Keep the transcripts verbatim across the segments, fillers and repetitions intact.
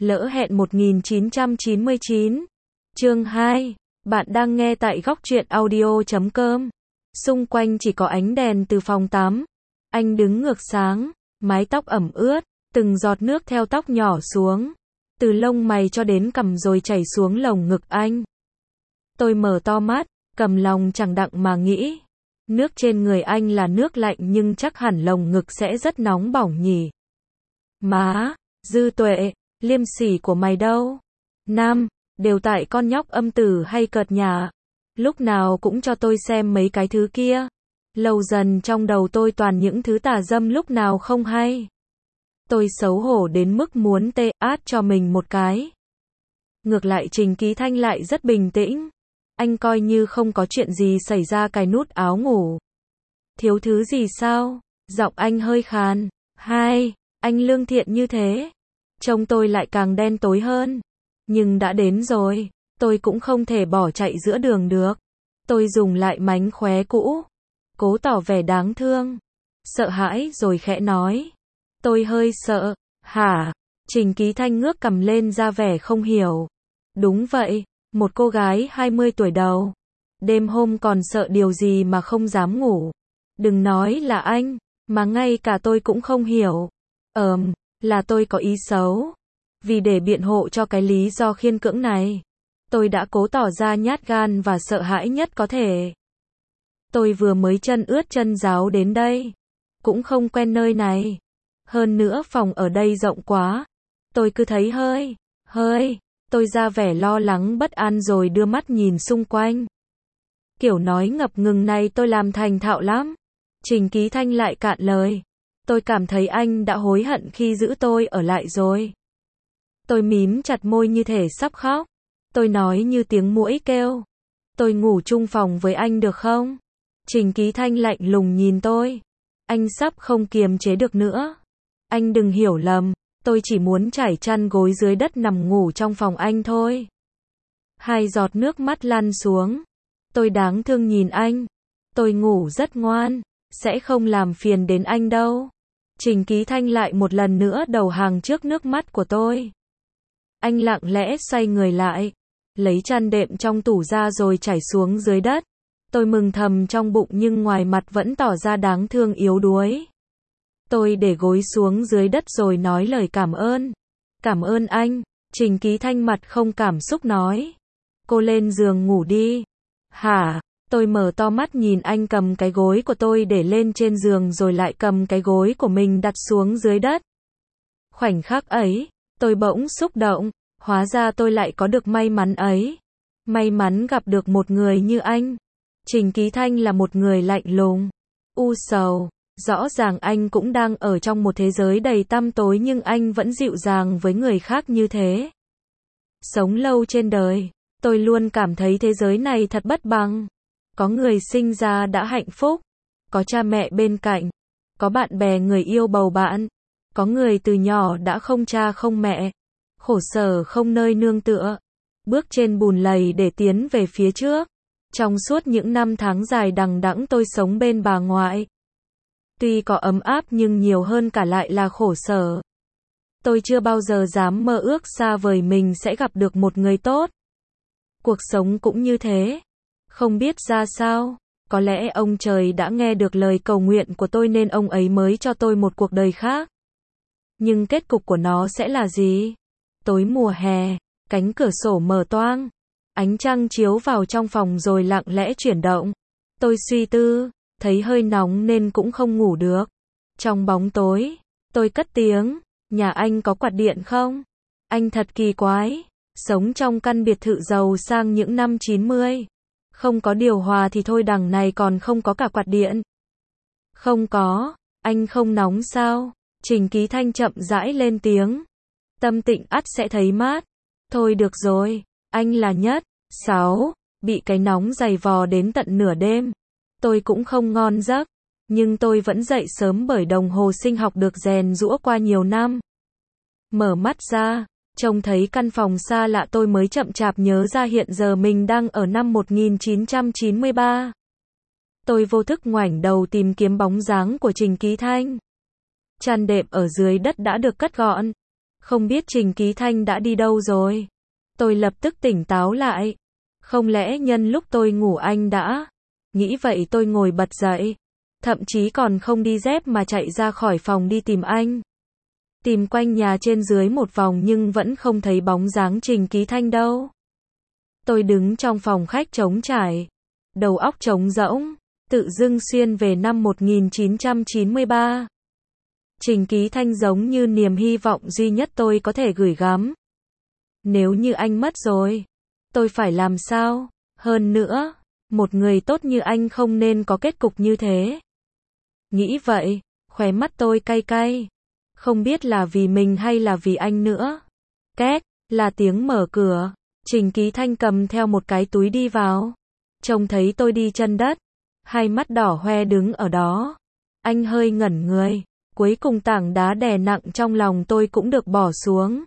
Lỡ hẹn một nghìn chín trăm chín mươi chín. Chương hai. Bạn đang nghe tại góc truyện audio chấm com. Xung quanh chỉ có ánh đèn từ phòng tắm. Anh đứng ngược sáng, mái tóc ẩm ướt, từng giọt nước theo tóc nhỏ xuống, từ lông mày cho đến cằm rồi chảy xuống lồng ngực anh. Tôi mở to mắt, cầm lòng chẳng đặng mà nghĩ. Nước trên người anh là nước lạnh nhưng chắc hẳn lồng ngực sẽ rất nóng bỏng nhỉ. Má, Dư Tuệ, liêm sỉ của mày đâu? Nam, đều tại con nhóc âm tử hay cợt nhả. Lúc nào cũng cho tôi xem mấy cái thứ kia. Lâu dần trong đầu tôi toàn những thứ tà dâm lúc nào không hay. Tôi xấu hổ đến mức muốn tê át cho mình một cái. Ngược lại Trình Ký Thanh lại rất bình tĩnh. Anh coi như không có chuyện gì xảy ra, cài nút áo ngủ. Thiếu thứ gì sao? Giọng anh hơi khàn. Hai, anh lương thiện như thế. Trông tôi lại càng đen tối hơn. Nhưng đã đến rồi, tôi cũng không thể bỏ chạy giữa đường được. Tôi dùng lại mánh khóe cũ, cố tỏ vẻ đáng thương, sợ hãi rồi khẽ nói. Tôi hơi sợ. Hả? Trình Ký Thanh ngước cằm lên ra vẻ không hiểu. Đúng vậy, một cô gái hai mươi tuổi đầu. Đêm hôm còn sợ điều gì mà không dám ngủ. Đừng nói là anh, mà ngay cả tôi cũng không hiểu. Ờm, là tôi có ý xấu. Vì để biện hộ cho cái lý do khiên cưỡng này, tôi đã cố tỏ ra nhát gan và sợ hãi nhất có thể. Tôi vừa mới chân ướt chân ráo đến đây, cũng không quen nơi này. Hơn nữa phòng ở đây rộng quá. Tôi cứ thấy hơi, hơi, tôi ra vẻ lo lắng bất an rồi đưa mắt nhìn xung quanh. Kiểu nói ngập ngừng này tôi làm thành thạo lắm. Trình Ký Thanh lại cạn lời. Tôi cảm thấy anh đã hối hận khi giữ tôi ở lại rồi. Tôi mím chặt môi như thể sắp khóc. Tôi nói như tiếng muỗi kêu. Tôi ngủ chung phòng với anh được không? Trình Ký Thanh lạnh lùng nhìn tôi. Anh sắp không kiềm chế được nữa. Anh đừng hiểu lầm, tôi chỉ muốn trải chăn gối dưới đất nằm ngủ trong phòng anh thôi. Hai giọt nước mắt lăn xuống. Tôi đáng thương nhìn anh. Tôi ngủ rất ngoan, sẽ không làm phiền đến anh đâu. Trình Ký Thanh lại một lần nữa đầu hàng trước nước mắt của tôi. Anh lặng lẽ xoay người lại, lấy chăn đệm trong tủ ra rồi chảy xuống dưới đất. Tôi mừng thầm trong bụng nhưng ngoài mặt vẫn tỏ ra đáng thương yếu đuối. Tôi để gối xuống dưới đất rồi nói lời cảm ơn. Cảm ơn anh. Trình Ký Thanh mặt không cảm xúc nói. Cô lên giường ngủ đi. Hả? Tôi mở to mắt nhìn anh cầm cái gối của tôi để lên trên giường rồi lại cầm cái gối của mình đặt xuống dưới đất. Khoảnh khắc ấy, tôi bỗng xúc động. Hóa ra tôi lại có được may mắn ấy. May mắn gặp được một người như anh. Trình Ký Thanh là một người lạnh lùng, u sầu. Rõ ràng anh cũng đang ở trong một thế giới đầy tăm tối nhưng anh vẫn dịu dàng với người khác như thế. Sống lâu trên đời, tôi luôn cảm thấy thế giới này thật bất bằng. Có người sinh ra đã hạnh phúc, có cha mẹ bên cạnh, có bạn bè người yêu bầu bạn, có người từ nhỏ đã không cha không mẹ, khổ sở không nơi nương tựa, bước trên bùn lầy để tiến về phía trước. Trong suốt những năm tháng dài đằng đẵng tôi sống bên bà ngoại. Tuy có ấm áp nhưng nhiều hơn cả lại là khổ sở. Tôi chưa bao giờ dám mơ ước xa vời mình sẽ gặp được một người tốt. Cuộc sống cũng như thế. Không biết ra sao, có lẽ ông trời đã nghe được lời cầu nguyện của tôi nên ông ấy mới cho tôi một cuộc đời khác. Nhưng kết cục của nó sẽ là gì? Tối mùa hè, cánh cửa sổ mở toang. Ánh trăng chiếu vào trong phòng rồi lặng lẽ chuyển động. Tôi suy tư, thấy hơi nóng nên cũng không ngủ được. Trong bóng tối, tôi cất tiếng, nhà anh có quạt điện không? Anh thật kỳ quái, sống trong căn biệt thự giàu sang những năm chín mươi. Không có điều hòa thì thôi đằng này còn không có cả quạt điện. Không có, anh không nóng sao? Trình Ký Thanh chậm rãi lên tiếng. Tâm tịnh ắt sẽ thấy mát. Thôi được rồi, anh là nhất. Sáu, bị cái nóng dày vò đến tận nửa đêm. Tôi cũng không ngon giấc, nhưng tôi vẫn dậy sớm bởi đồng hồ sinh học được rèn giũa qua nhiều năm. Mở mắt ra, trông thấy căn phòng xa lạ tôi mới chậm chạp nhớ ra hiện giờ mình đang ở năm một nghìn chín trăm chín mươi ba. Tôi vô thức ngoảnh đầu tìm kiếm bóng dáng của Trình Ký Thanh. Chăn đệm ở dưới đất đã được cất gọn. Không biết Trình Ký Thanh đã đi đâu rồi. Tôi lập tức tỉnh táo lại. Không lẽ nhân lúc tôi ngủ anh đã. Nghĩ vậy tôi ngồi bật dậy. Thậm chí còn không đi dép mà chạy ra khỏi phòng đi tìm anh. Tìm quanh nhà trên dưới một vòng nhưng vẫn không thấy bóng dáng Trình Ký Thanh đâu. Tôi đứng trong phòng khách trống trải. Đầu óc trống rỗng. Tự dưng xuyên về năm một nghìn chín trăm chín mươi ba. Trình Ký Thanh giống như niềm hy vọng duy nhất tôi có thể gửi gắm. Nếu như anh mất rồi, tôi phải làm sao? Hơn nữa, một người tốt như anh không nên có kết cục như thế. Nghĩ vậy, khóe mắt tôi cay cay. Không biết là vì mình hay là vì anh nữa. Két, là tiếng mở cửa. Trình Ký Thanh cầm theo một cái túi đi vào. Trông thấy tôi đi chân đất. Hai mắt đỏ hoe đứng ở đó. Anh hơi ngẩn người. Cuối cùng tảng đá đè nặng trong lòng tôi cũng được bỏ xuống.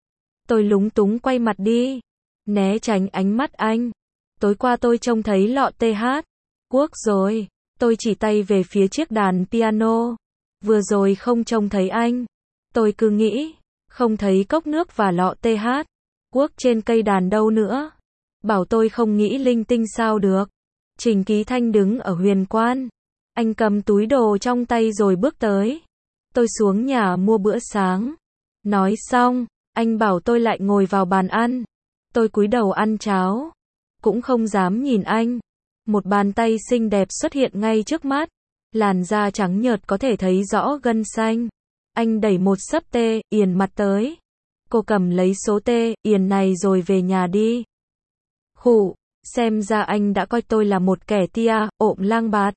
Tôi lúng túng quay mặt đi. Né tránh ánh mắt anh. Tối qua tôi trông thấy lọ tê hát. Quốc rồi. Tôi chỉ tay về phía chiếc đàn piano. Vừa rồi không trông thấy anh. Tôi cứ nghĩ. Không thấy cốc nước và lọ tê hát. Quốc trên cây đàn đâu nữa. Bảo tôi không nghĩ linh tinh sao được. Trình Ký Thanh đứng ở huyền quan. Anh cầm túi đồ trong tay rồi bước tới. Tôi xuống nhà mua bữa sáng. Nói xong, anh bảo tôi lại ngồi vào bàn ăn. Tôi cúi đầu ăn cháo. Cũng không dám nhìn anh. Một bàn tay xinh đẹp xuất hiện ngay trước mắt. Làn da trắng nhợt có thể thấy rõ gân xanh. Anh đẩy một xấp tê, yền mặt tới. Cô cầm lấy số tê, yền này rồi về nhà đi. Khụ, xem ra anh đã coi tôi là một kẻ tia, ộm lang bạt.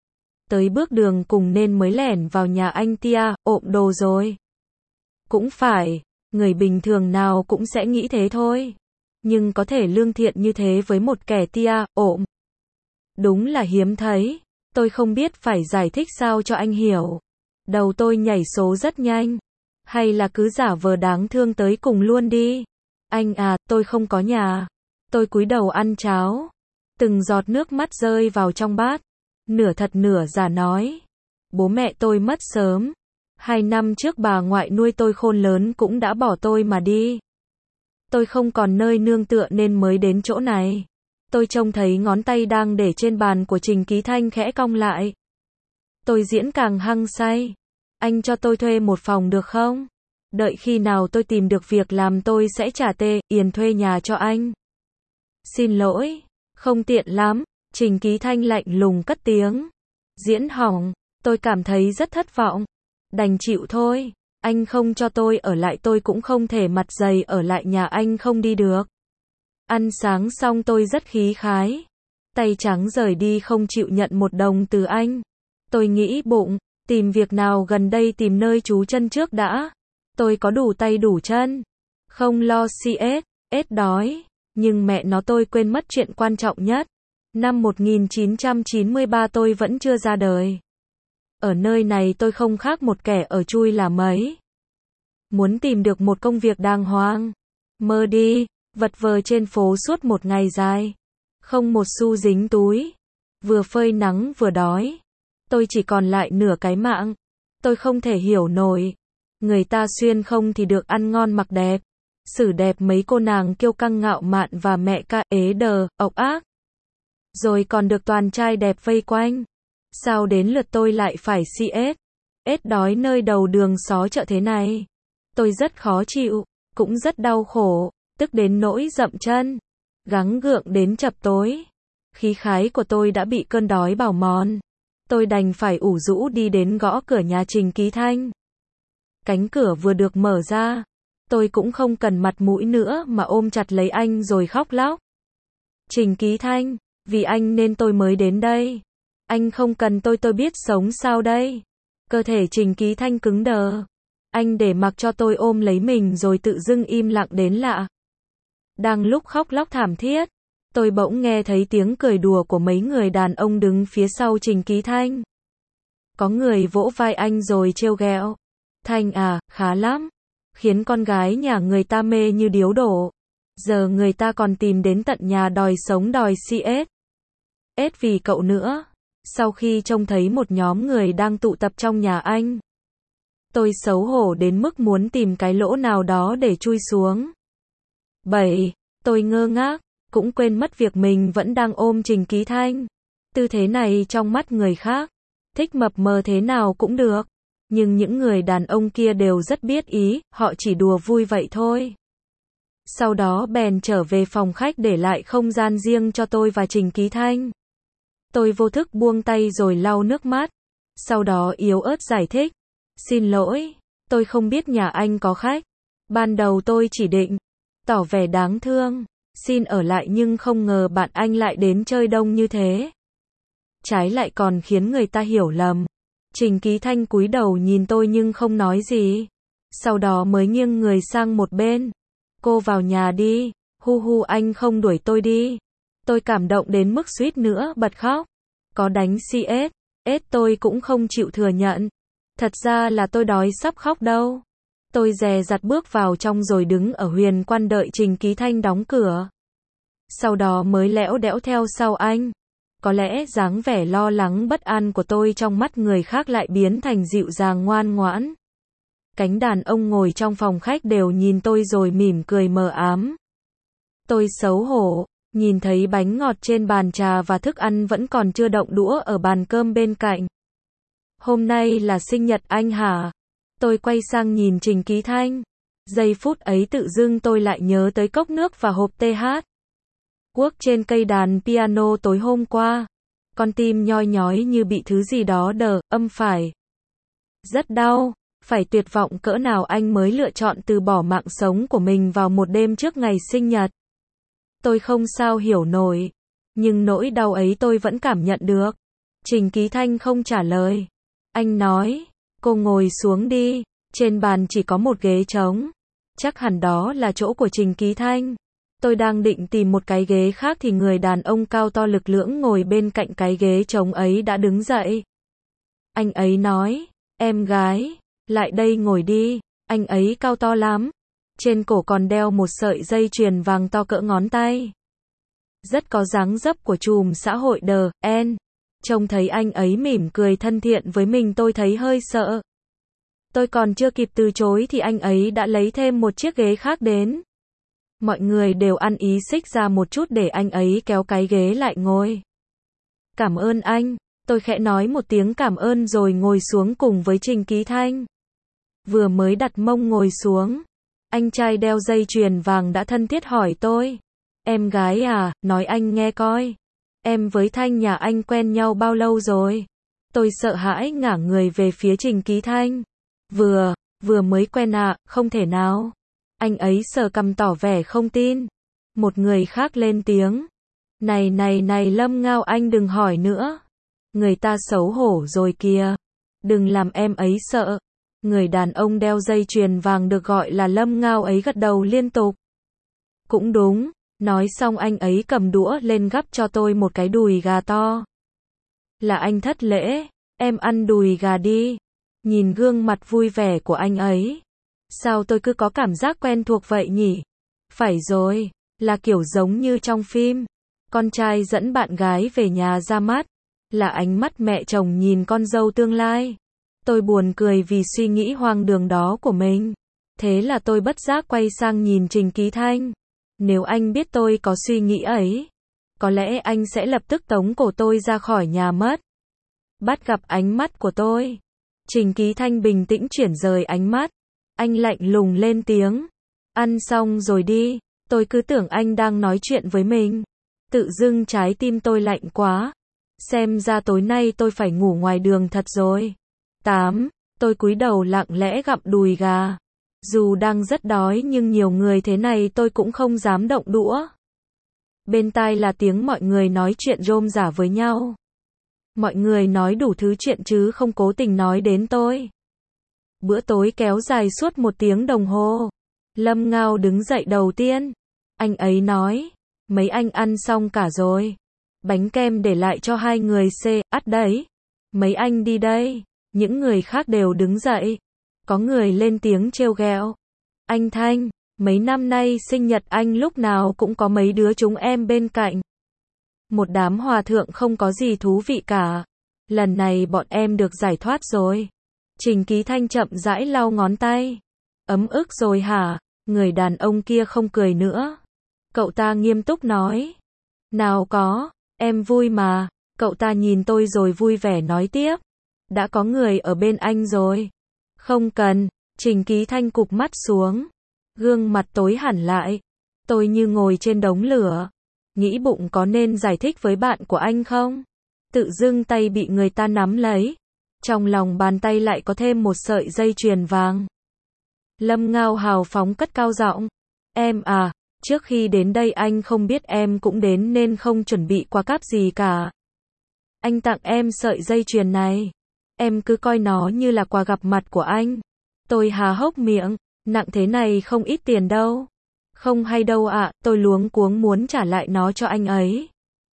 Tới bước đường cùng nên mới lẻn vào nhà anh tia, ộm đồ rồi. Cũng phải, người bình thường nào cũng sẽ nghĩ thế thôi. Nhưng có thể lương thiện như thế với một kẻ tia, ộm. Đúng là hiếm thấy. Tôi không biết phải giải thích sao cho anh hiểu. Đầu tôi nhảy số rất nhanh. Hay là cứ giả vờ đáng thương tới cùng luôn đi. Anh à, tôi không có nhà. Tôi cúi đầu ăn cháo. Từng giọt nước mắt rơi vào trong bát. Nửa thật nửa giả nói. Bố mẹ tôi mất sớm. Hai năm trước bà ngoại nuôi tôi khôn lớn cũng đã bỏ tôi mà đi. Tôi không còn nơi nương tựa nên mới đến chỗ này. Tôi trông thấy ngón tay đang để trên bàn của Trình Ký Thanh khẽ cong lại. Tôi diễn càng hăng say. Anh cho tôi thuê một phòng được không? Đợi khi nào tôi tìm được việc làm tôi sẽ trả tê, yền thuê nhà cho anh. Xin lỗi, không tiện lắm. Trình Ký Thanh lạnh lùng cất tiếng. Diễn hỏng, tôi cảm thấy rất thất vọng. Đành chịu thôi, anh không cho tôi ở lại tôi cũng không thể mặt dày ở lại nhà anh không đi được. Ăn sáng xong tôi rất khí khái. Tay trắng rời đi không chịu nhận một đồng từ anh. Tôi nghĩ bụng, tìm việc nào gần đây tìm nơi trú chân trước đã. Tôi có đủ tay đủ chân. Không lo xê ét, ết đói. Nhưng mẹ nó tôi quên mất chuyện quan trọng nhất. Năm một nghìn chín trăm chín mươi ba tôi vẫn chưa ra đời. Ở nơi này tôi không khác một kẻ ở chui là mấy. Muốn tìm được một công việc đàng hoàng. Mơ đi, vật vờ trên phố suốt một ngày dài. Không một xu dính túi. Vừa phơi nắng vừa đói. Tôi chỉ còn lại nửa cái mạng. Tôi không thể hiểu nổi. Người ta xuyên không thì được ăn ngon mặc đẹp. Xử đẹp mấy cô nàng kiêu căng ngạo mạn và mẹ ca ế đờ, ộc ác. Rồi còn được toàn trai đẹp vây quanh. Sao đến lượt tôi lại phải xê ét? Ết đói nơi đầu đường xó chợ thế này. Tôi rất khó chịu, cũng rất đau khổ, tức đến nỗi dậm chân. Gắng gượng đến chập tối. Khí khái của tôi đã bị cơn đói bào mòn. Tôi đành phải ủ rũ đi đến gõ cửa nhà Trình Ký Thanh. Cánh cửa vừa được mở ra. Tôi cũng không cần mặt mũi nữa mà ôm chặt lấy anh rồi khóc lóc. Trình Ký Thanh, vì anh nên tôi mới đến đây. Anh không cần tôi tôi biết sống sao đây. Cơ thể Trình Ký Thanh cứng đờ. Anh để mặc cho tôi ôm lấy mình rồi tự dưng im lặng đến lạ. Đang lúc khóc lóc thảm thiết, tôi bỗng nghe thấy tiếng cười đùa của mấy người đàn ông đứng phía sau Trình Ký Thanh. Có người vỗ vai anh rồi trêu ghẹo. Thanh à, khá lắm. Khiến con gái nhà người ta mê như điếu đổ. Giờ người ta còn tìm đến tận nhà đòi sống đòi xê ét. Ết vì cậu nữa. Sau khi trông thấy một nhóm người đang tụ tập trong nhà anh. Tôi xấu hổ đến mức muốn tìm cái lỗ nào đó để chui xuống. bảy. Tôi ngơ ngác, cũng quên mất việc mình vẫn đang ôm Trình Ký Thanh. Tư thế này trong mắt người khác, thích mập mờ thế nào cũng được. Nhưng những người đàn ông kia đều rất biết ý, họ chỉ đùa vui vậy thôi. Sau đó bèn trở về phòng khách để lại không gian riêng cho tôi và Trình Ký Thanh. Tôi vô thức buông tay rồi lau nước mắt. Sau đó yếu ớt giải thích. Xin lỗi, tôi không biết nhà anh có khách. Ban đầu tôi chỉ định tỏ vẻ đáng thương, xin ở lại nhưng không ngờ bạn anh lại đến chơi đông như thế. Trái lại còn khiến người ta hiểu lầm. Trình Ký Thanh cúi đầu nhìn tôi nhưng không nói gì. Sau đó mới nghiêng người sang một bên. Cô vào nhà đi, hu hu anh không đuổi tôi đi. Tôi cảm động đến mức suýt nữa bật khóc. Có đánh xê ét, ét tôi cũng không chịu thừa nhận. Thật ra là tôi đói sắp khóc đâu. Tôi dè dặt bước vào trong rồi đứng ở huyền quan đợi Trình Ký Thanh đóng cửa. Sau đó mới lẽo đẽo theo sau anh. Có lẽ dáng vẻ lo lắng bất an của tôi trong mắt người khác lại biến thành dịu dàng ngoan ngoãn. Cánh đàn ông ngồi trong phòng khách đều nhìn tôi rồi mỉm cười mờ ám. Tôi xấu hổ, nhìn thấy bánh ngọt trên bàn trà và thức ăn vẫn còn chưa động đũa ở bàn cơm bên cạnh. Hôm nay là sinh nhật anh hả? Tôi quay sang nhìn Trình Ký Thanh. Giây phút ấy tự dưng tôi lại nhớ tới cốc nước và hộp tê hát. Quốc trên cây đàn piano tối hôm qua. Con tim nhoi nhói như bị thứ gì đó đờ, âm phải. Rất đau, phải tuyệt vọng cỡ nào anh mới lựa chọn từ bỏ mạng sống của mình vào một đêm trước ngày sinh nhật. Tôi không sao hiểu nổi. Nhưng nỗi đau ấy tôi vẫn cảm nhận được. Trình Ký Thanh không trả lời. Anh nói, cô ngồi xuống đi, trên bàn chỉ có một ghế trống. Chắc hẳn đó là chỗ của Trình Ký Thanh. Tôi đang định tìm một cái ghế khác thì người đàn ông cao to lực lưỡng ngồi bên cạnh cái ghế trống ấy đã đứng dậy. Anh ấy nói, em gái, lại đây ngồi đi, anh ấy cao to lắm. Trên cổ còn đeo một sợi dây chuyền vàng to cỡ ngón tay. Rất có dáng dấp của trùm xã hội đờ, en. Trông thấy anh ấy mỉm cười thân thiện với mình tôi thấy hơi sợ. Tôi còn chưa kịp từ chối thì anh ấy đã lấy thêm một chiếc ghế khác đến. Mọi người đều ăn ý xích ra một chút để anh ấy kéo cái ghế lại ngồi. Cảm ơn anh, tôi khẽ nói một tiếng cảm ơn rồi ngồi xuống cùng với Trình Ký Thanh. Vừa mới đặt mông ngồi xuống, anh trai đeo dây chuyền vàng đã thân thiết hỏi tôi. Em gái à, nói anh nghe coi. Em với Thanh nhà anh quen nhau bao lâu rồi? Tôi sợ hãi ngả người về phía Trình Ký Thanh. Vừa, vừa mới quen ạ, à, không thể nào. Anh ấy sờ cằm tỏ vẻ không tin. Một người khác lên tiếng. Này này này Lâm Ngao anh đừng hỏi nữa. Người ta xấu hổ rồi kìa. Đừng làm em ấy sợ. Người đàn ông đeo dây chuyền vàng được gọi là Lâm Ngao ấy gật đầu liên tục. Cũng đúng. Nói xong anh ấy cầm đũa lên gắp cho tôi một cái đùi gà to. Là anh thất lễ. Em ăn đùi gà đi. Nhìn gương mặt vui vẻ của anh ấy. Sao tôi cứ có cảm giác quen thuộc vậy nhỉ? Phải rồi, là kiểu giống như trong phim. Con trai dẫn bạn gái về nhà ra mắt. Là ánh mắt mẹ chồng nhìn con dâu tương lai. Tôi buồn cười vì suy nghĩ hoang đường đó của mình. Thế là tôi bất giác quay sang nhìn Trình Ký Thanh. Nếu anh biết tôi có suy nghĩ ấy, có lẽ anh sẽ lập tức tống cổ tôi ra khỏi nhà mất. Bắt gặp ánh mắt của tôi, Trình Ký Thanh bình tĩnh chuyển rời ánh mắt. Anh lạnh lùng lên tiếng. Ăn xong rồi đi. Tôi cứ tưởng anh đang nói chuyện với mình. Tự dưng trái tim tôi lạnh quá. Xem ra tối nay tôi phải ngủ ngoài đường thật rồi. tám. Tôi cúi đầu lặng lẽ gặm đùi gà. Dù đang rất đói nhưng nhiều người thế này tôi cũng không dám động đũa. Bên tai là tiếng mọi người nói chuyện rôm rả với nhau. Mọi người nói đủ thứ chuyện chứ không cố tình nói đến tôi. Bữa tối kéo dài suốt một tiếng đồng hồ. Lâm Ngao đứng dậy đầu tiên. Anh ấy nói, mấy anh ăn xong cả rồi. Bánh kem để lại cho hai người C, ắt đấy. Mấy anh đi đây. Những người khác đều đứng dậy. Có người lên tiếng trêu ghẹo. Anh Thanh, mấy năm nay sinh nhật anh lúc nào cũng có mấy đứa chúng em bên cạnh. Một đám hòa thượng không có gì thú vị cả. Lần này bọn em được giải thoát rồi. Trình Ký Thanh chậm rãi lau ngón tay. Ấm ức rồi hả? Người đàn ông kia không cười nữa. Cậu ta nghiêm túc nói. Nào có, em vui mà. Cậu ta nhìn tôi rồi vui vẻ nói tiếp. Đã có người ở bên anh rồi. Không cần. Trình Ký Thanh cụp mắt xuống. Gương mặt tối hẳn lại. Tôi như ngồi trên đống lửa. Nghĩ bụng có nên giải thích với bạn của anh không? Tự dưng tay bị người ta nắm lấy. Trong lòng bàn tay lại có thêm một sợi dây chuyền vàng. Lâm Ngao hào phóng cất cao giọng. Em à, trước khi đến đây anh không biết em cũng đến nên không chuẩn bị quà cáp gì cả. Anh tặng em sợi dây chuyền này. Em cứ coi nó như là quà gặp mặt của anh. Tôi há hốc miệng, nặng thế này không ít tiền đâu. Không hay đâu ạ, à, tôi luống cuống muốn trả lại nó cho anh ấy.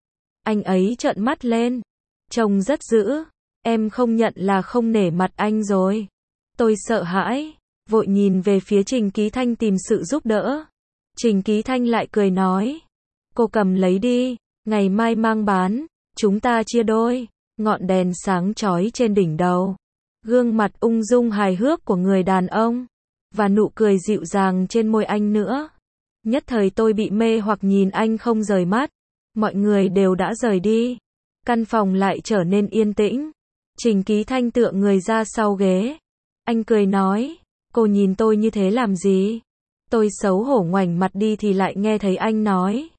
Anh ấy trợn mắt lên. Trông rất dữ. Em không nhận là không nể mặt anh rồi. Tôi sợ hãi, vội nhìn về phía Trình Ký Thanh tìm sự giúp đỡ. Trình Ký Thanh lại cười nói. Cô cầm lấy đi, ngày mai mang bán, chúng ta chia đôi. Ngọn đèn sáng chói trên đỉnh đầu. Gương mặt ung dung hài hước của người đàn ông. Và nụ cười dịu dàng trên môi anh nữa. Nhất thời tôi bị mê hoặc nhìn anh không rời mắt. Mọi người đều đã rời đi. Căn phòng lại trở nên yên tĩnh. Trình Ký Thanh tựa người ra sau ghế. Anh cười nói. Cô nhìn tôi như thế làm gì? Tôi xấu hổ ngoảnh mặt đi thì lại nghe thấy anh nói.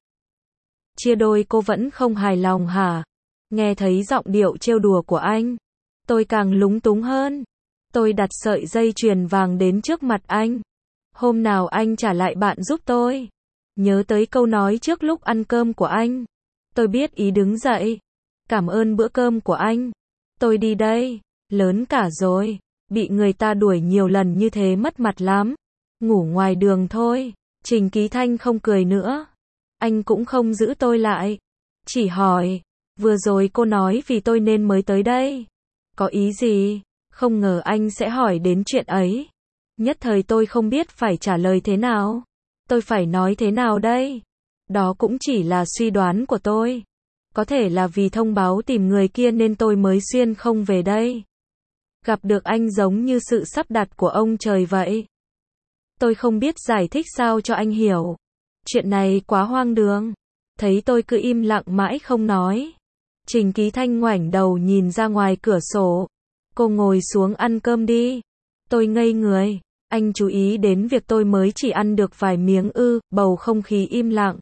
Chia đôi cô vẫn không hài lòng hả? Nghe thấy giọng điệu trêu đùa của anh. Tôi càng lúng túng hơn. Tôi đặt sợi dây chuyền vàng đến trước mặt anh. Hôm nào anh trả lại bạn giúp tôi. Nhớ tới câu nói trước lúc ăn cơm của anh. Tôi biết ý đứng dậy. Cảm ơn bữa cơm của anh. Tôi đi đây. Lớn cả rồi. Bị người ta đuổi nhiều lần như thế mất mặt lắm. Ngủ ngoài đường thôi. Trình Ký Thanh không cười nữa. Anh cũng không giữ tôi lại. Chỉ hỏi. Vừa rồi cô nói vì tôi nên mới tới đây. Có ý gì? Không ngờ anh sẽ hỏi đến chuyện ấy. Nhất thời tôi không biết phải trả lời thế nào. Tôi phải nói thế nào đây? Đó cũng chỉ là suy đoán của tôi. Có thể là vì thông báo tìm người kia nên tôi mới xuyên không về đây. Gặp được anh giống như sự sắp đặt của ông trời vậy. Tôi không biết giải thích sao cho anh hiểu. Chuyện này quá hoang đường. Thấy tôi cứ im lặng mãi không nói. Trình Ký Thanh ngoảnh đầu nhìn ra ngoài cửa sổ. Cô ngồi xuống ăn cơm đi. Tôi ngây người. Anh chú ý đến việc tôi mới chỉ ăn được vài miếng ư, bầu không khí im lặng.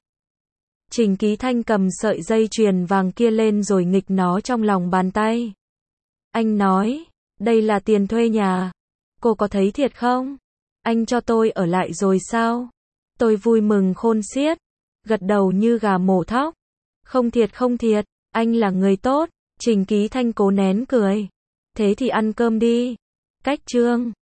Trình Ký Thanh cầm sợi dây chuyền vàng kia lên rồi nghịch nó trong lòng bàn tay. Anh nói, đây là tiền thuê nhà. Cô có thấy thiệt không? Anh cho tôi ở lại rồi sao? Tôi vui mừng khôn xiết. Gật đầu như gà mổ thóc. Không thiệt không thiệt, anh là người tốt. Trình Ký Thanh cố nén cười. Thế thì ăn cơm đi. Cách chương